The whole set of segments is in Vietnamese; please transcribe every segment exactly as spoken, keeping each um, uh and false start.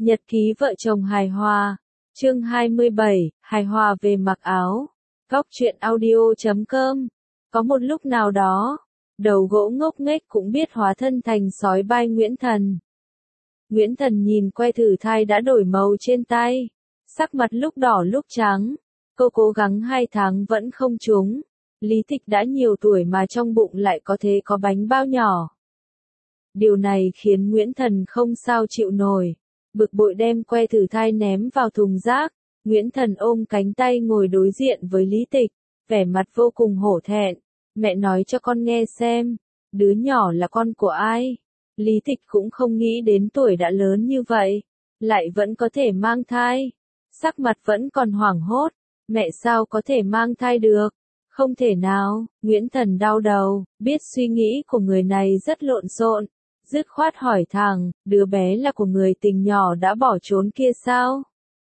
Nhật ký vợ chồng hài hòa. Chương hai mươi bảy, hài hòa về mặc áo. Góc truyện audio chấm com. Có một lúc nào đó, đầu gỗ ngốc nghếch cũng biết hóa thân thành sói bai Nguyễn Thần. Nguyễn Thần nhìn que thử thai đã đổi màu trên tay. Sắc mặt lúc đỏ lúc trắng. Cô cố gắng hai tháng vẫn không trúng. Lý Tịch đã nhiều tuổi mà trong bụng lại có thể có bánh bao nhỏ. Điều này khiến Nguyễn Thần không sao chịu nổi. Bực bội đem que thử thai ném vào thùng rác. Nguyễn Thần ôm cánh tay ngồi đối diện với Lý Tịch, vẻ mặt vô cùng hổ thẹn. Mẹ nói cho con nghe xem, đứa nhỏ là con của ai? Lý Tịch cũng không nghĩ đến tuổi đã lớn như vậy, lại vẫn có thể mang thai. Sắc mặt vẫn còn hoảng hốt, mẹ sao có thể mang thai được? Không thể nào. Nguyễn Thần đau đầu, biết suy nghĩ của người này rất lộn xộn. Dứt khoát hỏi thẳng, đứa bé là của người tình nhỏ đã bỏ trốn kia sao?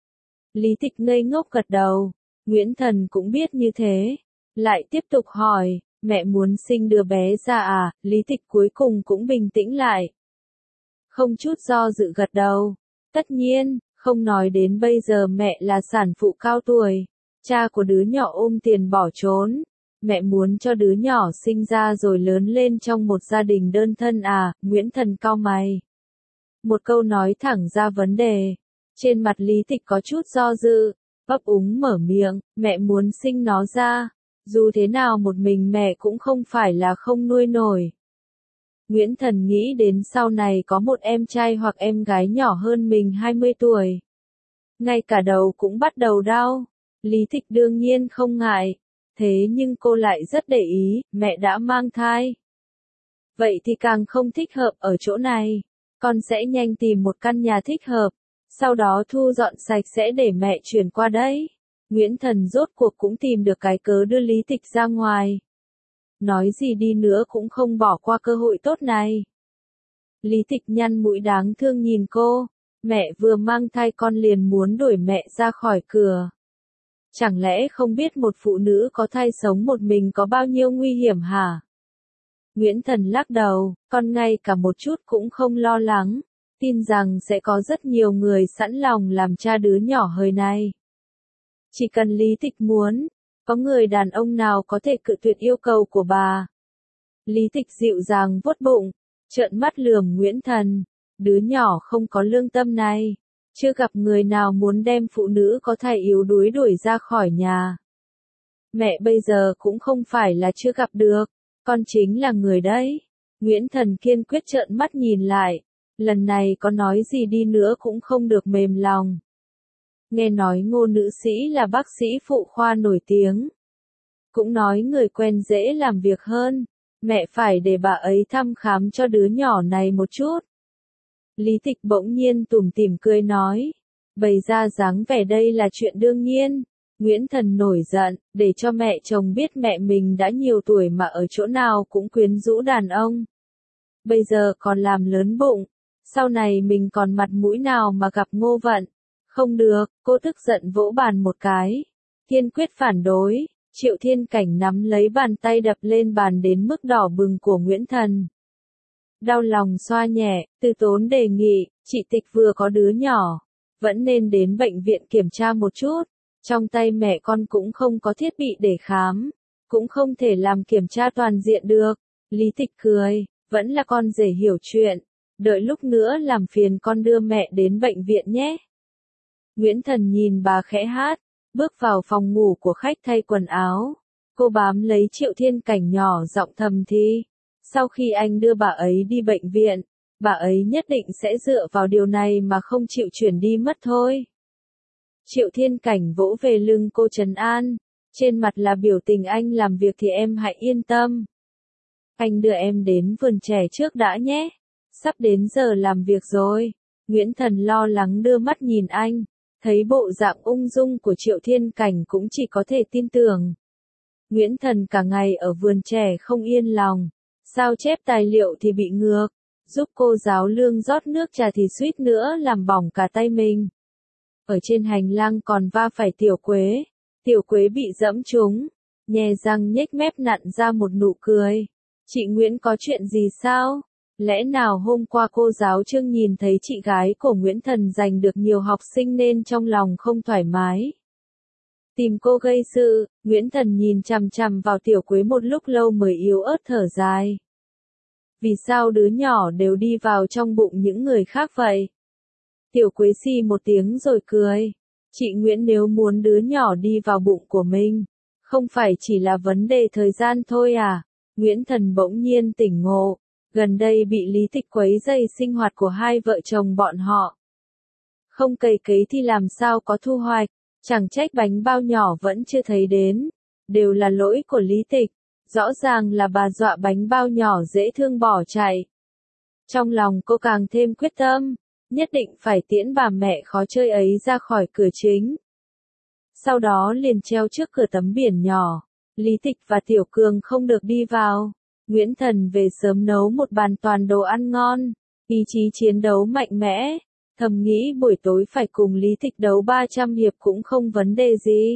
Lý Tịch ngây ngốc gật đầu. Nguyễn Thần cũng biết như thế. Lại tiếp tục hỏi, mẹ muốn sinh đứa bé ra à? Lý Tịch cuối cùng cũng bình tĩnh lại. Không chút do dự gật đầu. Tất nhiên, không nói đến bây giờ mẹ là sản phụ cao tuổi. Cha của đứa nhỏ ôm tiền bỏ trốn. Mẹ muốn cho đứa nhỏ sinh ra rồi lớn lên trong một gia đình đơn thân à? Nguyễn Thần cau mày. Một câu nói thẳng ra vấn đề. Trên mặt Lý Tịch có chút do dự, ấp úng mở miệng, mẹ muốn sinh nó ra. Dù thế nào một mình mẹ cũng không phải là không nuôi nổi. Nguyễn Thần nghĩ đến sau này có một em trai hoặc em gái nhỏ hơn mình hai mươi tuổi. Ngay cả đầu cũng bắt đầu đau. Lý Tịch đương nhiên không ngại. Thế nhưng cô lại rất để ý, mẹ đã mang thai. Vậy thì càng không thích hợp ở chỗ này. Con sẽ nhanh tìm một căn nhà thích hợp. Sau đó thu dọn sạch sẽ để mẹ chuyển qua đấy. Nguyễn Thần rốt cuộc cũng tìm được cái cớ đưa Lý Tịch ra ngoài. Nói gì đi nữa cũng không bỏ qua cơ hội tốt này. Lý Tịch nhăn mũi đáng thương nhìn cô. Mẹ vừa mang thai con liền muốn đuổi mẹ ra khỏi cửa. Chẳng lẽ không biết một phụ nữ có thai sống một mình có bao nhiêu nguy hiểm hả? Nguyễn Thần lắc đầu, con ngay cả một chút cũng không lo lắng. Tin rằng sẽ có rất nhiều người sẵn lòng làm cha đứa nhỏ hời này. Chỉ cần Lý Tịch muốn, có người đàn ông nào có thể cự tuyệt yêu cầu của bà. Lý Tịch dịu dàng vuốt bụng, trợn mắt lườm Nguyễn Thần, đứa nhỏ không có lương tâm này, chưa gặp người nào muốn đem phụ nữ có thai yếu đuối đuổi ra khỏi nhà. Mẹ bây giờ cũng không phải là chưa gặp được, con chính là người đấy. Nguyễn Thần kiên quyết trợn mắt nhìn lại. Lần này có nói gì đi nữa cũng không được mềm lòng. Nghe nói Ngô nữ sĩ là bác sĩ phụ khoa nổi tiếng. Cũng nói người quen dễ làm việc hơn. Mẹ phải để bà ấy thăm khám cho đứa nhỏ này một chút. Lý Tịch bỗng nhiên tủm tỉm cười nói. Bày ra dáng vẻ đây là chuyện đương nhiên. Nguyễn Thần nổi giận, để cho mẹ chồng biết mẹ mình đã nhiều tuổi mà ở chỗ nào cũng quyến rũ đàn ông. Bây giờ còn làm lớn bụng. Sau này mình còn mặt mũi nào mà gặp Ngô Vận? Không được, cô tức giận vỗ bàn một cái. Kiên quyết phản đối. Triệu Thiên Cảnh nắm lấy bàn tay đập lên bàn đến mức đỏ bừng của Nguyễn Thần. Đau lòng xoa nhẹ, Từ Tốn đề nghị, chị Tịch vừa có đứa nhỏ, vẫn nên đến bệnh viện kiểm tra một chút. Trong tay mẹ con cũng không có thiết bị để khám, cũng không thể làm kiểm tra toàn diện được. Lý Tịch cười, vẫn là con dễ hiểu chuyện. Đợi lúc nữa làm phiền con đưa mẹ đến bệnh viện nhé. Nguyễn Thần nhìn bà khẽ hát, bước vào phòng ngủ của khách thay quần áo. Cô bám lấy Triệu Thiên Cảnh nhỏ giọng thầm thì. Sau khi anh đưa bà ấy đi bệnh viện, bà ấy nhất định sẽ dựa vào điều này mà không chịu chuyển đi mất thôi. Triệu Thiên Cảnh vỗ về lưng cô trấn an. Trên mặt là biểu tình anh làm việc thì em hãy yên tâm. Anh đưa em đến vườn trẻ trước đã nhé. Sắp đến giờ làm việc rồi. Nguyễn Thần lo lắng đưa mắt nhìn anh. Thấy bộ dạng ung dung của Triệu Thiên Cảnh cũng chỉ có thể tin tưởng. Nguyễn Thần cả ngày ở vườn trẻ không yên lòng. Sao chép tài liệu thì bị ngược. Giúp cô giáo lương rót nước trà thì suýt nữa làm bỏng cả tay mình. Ở trên hành lang còn va phải Tiểu Quế. Tiểu Quế bị dẫm trúng. Nhè răng nhếch mép nặn ra một nụ cười. Chị Nguyễn có chuyện gì sao? Lẽ nào hôm qua cô giáo Trương nhìn thấy chị gái của Nguyễn Thần giành được nhiều học sinh nên trong lòng không thoải mái. Tìm cô gây sự, Nguyễn Thần nhìn chằm chằm vào Tiểu Quế một lúc lâu mới yếu ớt thở dài. Vì sao đứa nhỏ đều đi vào trong bụng những người khác vậy? Tiểu Quế xì một tiếng rồi cười. Chị Nguyễn nếu muốn đứa nhỏ đi vào bụng của mình, không phải chỉ là vấn đề thời gian thôi à? Nguyễn Thần bỗng nhiên tỉnh ngộ, gần đây bị Lý Tịch quấy rầy sinh hoạt của hai vợ chồng bọn họ. Không cày cấy thì làm sao có thu hoạch, chẳng trách bánh bao nhỏ vẫn chưa thấy đến, đều là lỗi của Lý Tịch, rõ ràng là bà dọa bánh bao nhỏ dễ thương bỏ chạy. Trong lòng cô càng thêm quyết tâm, nhất định phải tiễn bà mẹ khó chơi ấy ra khỏi cửa chính. Sau đó liền treo trước cửa tấm biển nhỏ, Lý Tịch và Tiểu Cường không được đi vào. Nguyễn Thần về sớm nấu một bàn toàn đồ ăn ngon, ý chí chiến đấu mạnh mẽ, thầm nghĩ buổi tối phải cùng Lý Tịch đấu ba trăm hiệp cũng không vấn đề gì.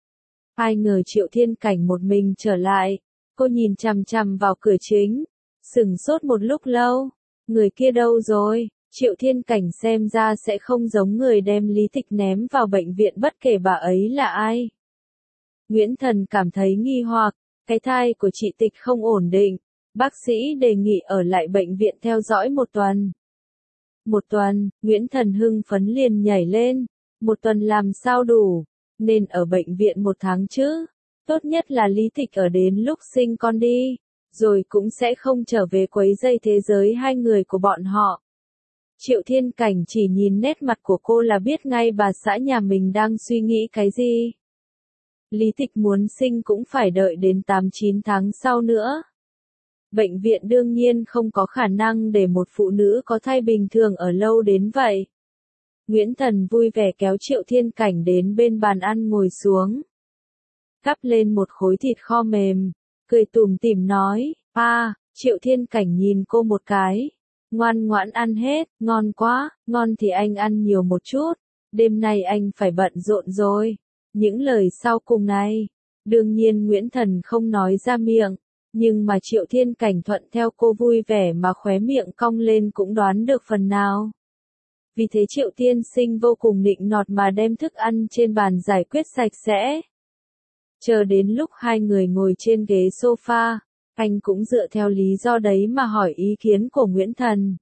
Ai ngờ Triệu Thiên Cảnh một mình trở lại, cô nhìn chằm chằm vào cửa chính, sửng sốt một lúc lâu, người kia đâu rồi? Triệu Thiên Cảnh xem ra sẽ không giống người đem Lý Tịch ném vào bệnh viện bất kể bà ấy là ai. Nguyễn Thần cảm thấy nghi hoặc, cái thai của chị Tịch không ổn định, bác sĩ đề nghị ở lại bệnh viện theo dõi một tuần. Một tuần, Nguyễn Thần hưng phấn liền nhảy lên, một tuần làm sao đủ, nên ở bệnh viện một tháng chứ, tốt nhất là Lý Tịch ở đến lúc sinh con đi, rồi cũng sẽ không trở về quấy rầy thế giới hai người của bọn họ. Triệu Thiên Cảnh chỉ nhìn nét mặt của cô là biết ngay bà xã nhà mình đang suy nghĩ cái gì. Lý Tịch muốn sinh cũng phải đợi đến tám chín tháng sau nữa. Bệnh viện đương nhiên không có khả năng để một phụ nữ có thai bình thường ở lâu đến vậy. Nguyễn Thần vui vẻ kéo Triệu Thiên Cảnh đến bên bàn ăn ngồi xuống. Gắp lên một khối thịt kho mềm, cười tủm tỉm nói, "A." Triệu Thiên Cảnh nhìn cô một cái. "Ngoan ngoãn ăn hết, ngon quá, ngon thì anh ăn nhiều một chút, đêm nay anh phải bận rộn rồi." Những lời sau cùng này, đương nhiên Nguyễn Thần không nói ra miệng, nhưng mà Triệu Thiên Cảnh thuận theo cô vui vẻ mà khóe miệng cong lên cũng đoán được phần nào. Vì thế Triệu Tiên Sinh vô cùng nịnh nọt mà đem thức ăn trên bàn giải quyết sạch sẽ. Chờ đến lúc hai người ngồi trên ghế sofa, anh cũng dựa theo lý do đấy mà hỏi ý kiến của Nguyễn Thần.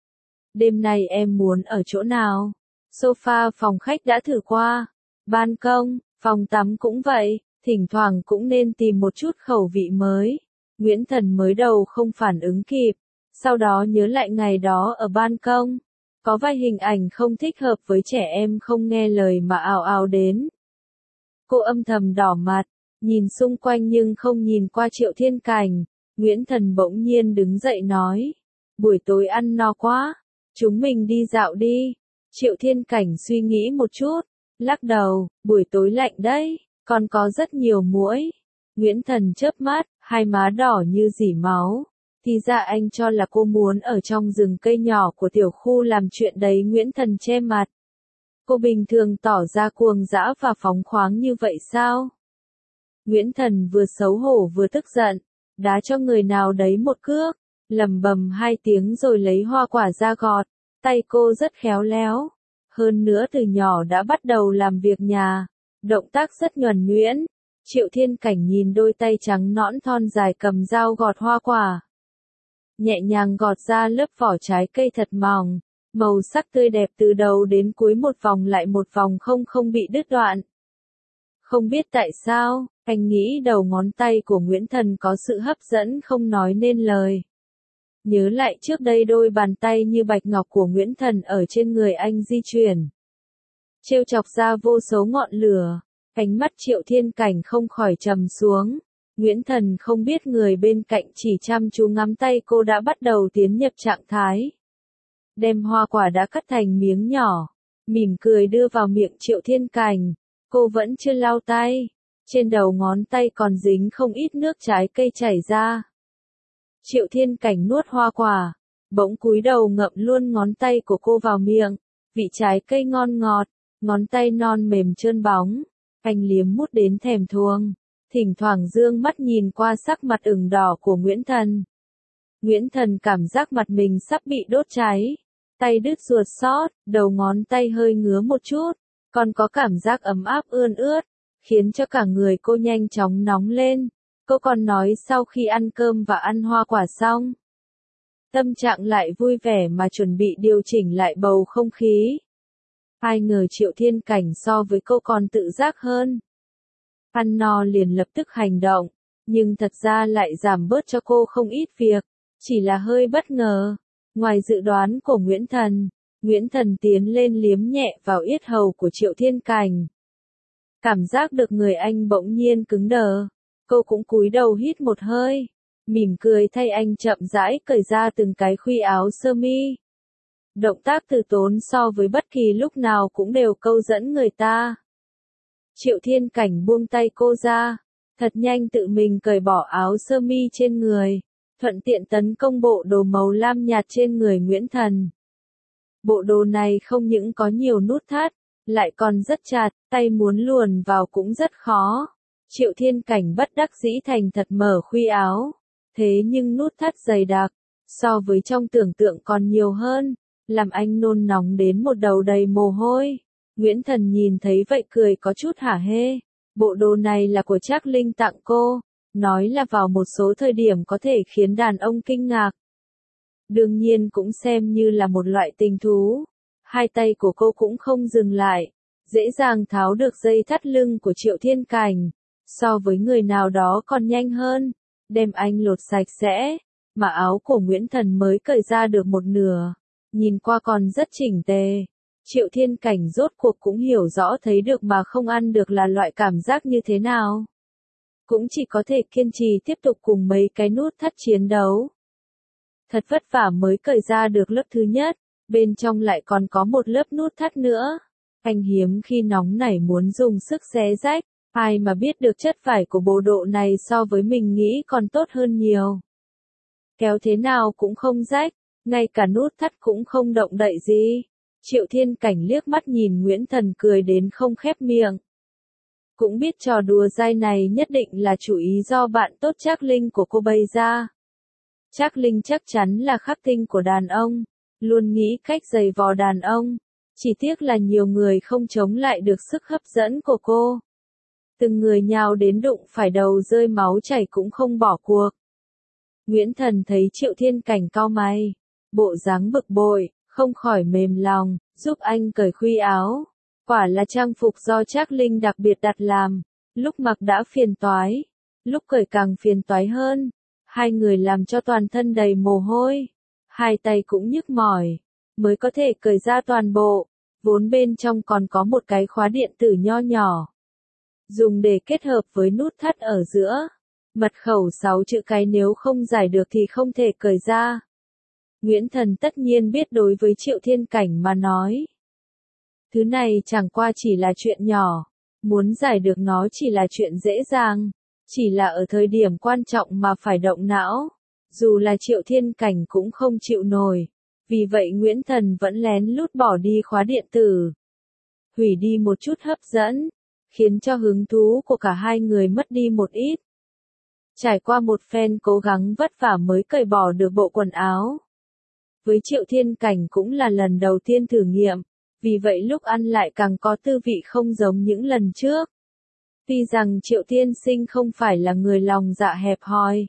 "Đêm nay em muốn ở chỗ nào?" Sofa phòng khách đã thử qua, ban công, phòng tắm cũng vậy, thỉnh thoảng cũng nên tìm một chút khẩu vị mới. Nguyễn Thần mới đầu không phản ứng kịp, sau đó nhớ lại ngày đó ở ban công, có vài hình ảnh không thích hợp với trẻ em không nghe lời mà ào ào đến. Cô âm thầm đỏ mặt, nhìn xung quanh nhưng không nhìn qua Triệu Thiên Cảnh. Nguyễn Thần bỗng nhiên đứng dậy nói, "Buổi tối ăn no quá, chúng mình đi dạo đi." Triệu Thiên Cảnh suy nghĩ một chút, lắc đầu, "Buổi tối lạnh đấy, còn có rất nhiều muỗi." Nguyễn Thần chớp mắt, hai má đỏ như dỉ máu. Thì ra anh cho là cô muốn ở trong rừng cây nhỏ của tiểu khu làm chuyện đấy. Nguyễn Thần che mặt. Cô bình thường tỏ ra cuồng dã và phóng khoáng như vậy sao? Nguyễn Thần vừa xấu hổ vừa tức giận, đá cho người nào đấy một cước, lầm bầm hai tiếng rồi lấy hoa quả ra gọt. Tay cô rất khéo léo, hơn nữa từ nhỏ đã bắt đầu làm việc nhà, động tác rất nhuần nhuyễn. Triệu Thiên Cảnh nhìn đôi tay trắng nõn thon dài cầm dao gọt hoa quả, nhẹ nhàng gọt ra lớp vỏ trái cây thật mỏng, màu sắc tươi đẹp từ đầu đến cuối một vòng lại một vòng không không bị đứt đoạn. Không biết tại sao, anh nghĩ đầu ngón tay của Nguyễn Thần có sự hấp dẫn không nói nên lời. Nhớ lại trước đây đôi bàn tay như bạch ngọc của Nguyễn Thần ở trên người anh di chuyển, trêu chọc ra vô số ngọn lửa. Ánh mắt Triệu Thiên Cảnh không khỏi trầm xuống. Nguyễn Thần không biết người bên cạnh chỉ chăm chú ngắm tay cô đã bắt đầu tiến nhập trạng thái. Đem hoa quả đã cắt thành miếng nhỏ, mỉm cười đưa vào miệng Triệu Thiên Cảnh. Cô vẫn chưa lau tay, trên đầu ngón tay còn dính không ít nước trái cây chảy ra. Triệu Thiên Cảnh nuốt hoa quả, bỗng cúi đầu ngậm luôn ngón tay của cô vào miệng. Vị trái cây ngon ngọt, ngón tay non mềm trơn bóng. Anh liếm mút đến thèm thuồng, thỉnh thoảng dương mắt nhìn qua sắc mặt ửng đỏ của Nguyễn Thần. Nguyễn Thần cảm giác mặt mình sắp bị đốt cháy, tay đứt ruột xót, đầu ngón tay hơi ngứa một chút, còn có cảm giác ấm áp ươn ướt, khiến cho cả người cô nhanh chóng nóng lên. Cô còn nói sau khi ăn cơm và ăn hoa quả xong, tâm trạng lại vui vẻ mà chuẩn bị điều chỉnh lại bầu không khí. Ai ngờ Triệu Thiên Cảnh so với cô còn tự giác hơn. Ăn no liền lập tức hành động, nhưng thật ra lại giảm bớt cho cô không ít việc, chỉ là hơi bất ngờ. Ngoài dự đoán của Nguyễn Thần, Nguyễn Thần tiến lên liếm nhẹ vào yết hầu của Triệu Thiên Cảnh. Cảm giác được người anh bỗng nhiên cứng đờ, cô cũng cúi đầu hít một hơi, mỉm cười thay anh chậm rãi cởi ra từng cái khuy áo sơ mi. Động tác từ tốn so với bất kỳ lúc nào cũng đều câu dẫn người ta. Triệu Thiên Cảnh buông tay cô ra, thật nhanh tự mình cởi bỏ áo sơ mi trên người, thuận tiện tấn công bộ đồ màu lam nhạt trên người Nguyễn Thần. Bộ đồ này không những có nhiều nút thắt, lại còn rất chặt, tay muốn luồn vào cũng rất khó. Triệu Thiên Cảnh bất đắc dĩ thành thật mở khuy áo, thế nhưng nút thắt dày đặc, so với trong tưởng tượng còn nhiều hơn, làm anh nôn nóng đến một đầu đầy mồ hôi. Nguyễn Thần nhìn thấy vậy cười có chút hả hê, bộ đồ này là của Trác Linh tặng cô, nói là vào một số thời điểm có thể khiến đàn ông kinh ngạc. Đương nhiên cũng xem như là một loại tình thú. Hai tay của cô cũng không dừng lại, dễ dàng tháo được dây thắt lưng của Triệu Thiên Cảnh, so với người nào đó còn nhanh hơn, đem anh lột sạch sẽ, mà áo của Nguyễn Thần mới cởi ra được một nửa, nhìn qua còn rất chỉnh tề. Triệu Thiên Cảnh rốt cuộc cũng hiểu rõ thấy được mà không ăn được là loại cảm giác như thế nào. Cũng chỉ có thể kiên trì tiếp tục cùng mấy cái nút thắt chiến đấu. Thật vất vả mới cởi ra được lớp thứ nhất, bên trong lại còn có một lớp nút thắt nữa. Anh hiếm khi nóng nảy muốn dùng sức xé rách, ai mà biết được chất vải của bộ đồ này so với mình nghĩ còn tốt hơn nhiều. Kéo thế nào cũng không rách, ngay cả nút thắt cũng không động đậy gì. Triệu Thiên Cảnh liếc mắt nhìn Nguyễn Thần cười đến không khép miệng. Cũng biết trò đùa dai này nhất định là chủ ý do bạn tốt Trác Linh của cô bày ra. Trác Linh chắc chắn là khắc tinh của đàn ông, luôn nghĩ cách giày vò đàn ông. Chỉ tiếc là nhiều người không chống lại được sức hấp dẫn của cô. Từng người nhào đến đụng phải đầu rơi máu chảy cũng không bỏ cuộc. Nguyễn Thần thấy Triệu Thiên Cảnh cau mày, bộ dáng bực bội, không khỏi mềm lòng, giúp anh cởi khuy áo. Quả là trang phục do Trác Linh đặc biệt đặt làm, lúc mặc đã phiền toái, lúc cởi càng phiền toái hơn. Hai người làm cho toàn thân đầy mồ hôi, hai tay cũng nhức mỏi, mới có thể cởi ra toàn bộ, vốn bên trong còn có một cái khóa điện tử nho nhỏ. Dùng để kết hợp với nút thắt ở giữa, mật khẩu sáu chữ cái nếu không giải được thì không thể cởi ra. Nguyễn Thần tất nhiên biết đối với Triệu Thiên Cảnh mà nói. Thứ này chẳng qua chỉ là chuyện nhỏ, muốn giải được nó chỉ là chuyện dễ dàng, chỉ là ở thời điểm quan trọng mà phải động não, dù là Triệu Thiên Cảnh cũng không chịu nổi, vì vậy Nguyễn Thần vẫn lén lút bỏ đi khóa điện tử, hủy đi một chút hấp dẫn, khiến cho hứng thú của cả hai người mất đi một ít. Trải qua một phen cố gắng vất vả mới cởi bỏ được bộ quần áo. Với Triệu Thiên Cảnh cũng là lần đầu tiên thử nghiệm, vì vậy lúc ăn lại càng có tư vị không giống những lần trước. Tuy rằng Triệu Tiên Sinh không phải là người lòng dạ hẹp hòi.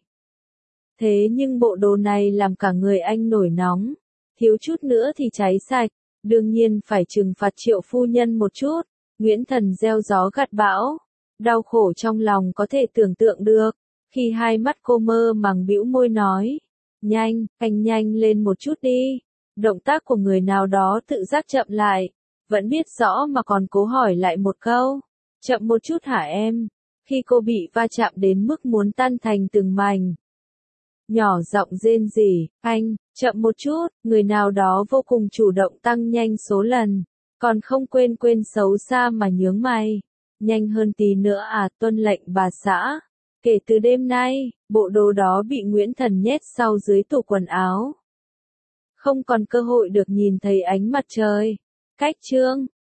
Thế nhưng bộ đồ này làm cả người anh nổi nóng, thiếu chút nữa thì cháy sạch, đương nhiên phải trừng phạt Triệu phu nhân một chút. Nguyễn Thần gieo gió gặt bão, đau khổ trong lòng có thể tưởng tượng được, khi hai mắt cô mơ màng bĩu môi nói, nhanh, anh nhanh lên một chút đi. Động tác của người nào đó tự giác chậm lại, vẫn biết rõ mà còn cố hỏi lại một câu, chậm một chút hả em, khi cô bị va chạm đến mức muốn tan thành từng mảnh. Nhỏ giọng rên rỉ, anh, chậm một chút, người nào đó vô cùng chủ động tăng nhanh số lần, còn không quên quên xấu xa mà nhướng mày. Nhanh hơn tí nữa à, tuân lệnh bà xã. Kể từ đêm nay, bộ đồ đó bị Nguyễn Thần nhét sau dưới tủ quần áo. Không còn cơ hội được nhìn thấy ánh mặt trời. Cách chương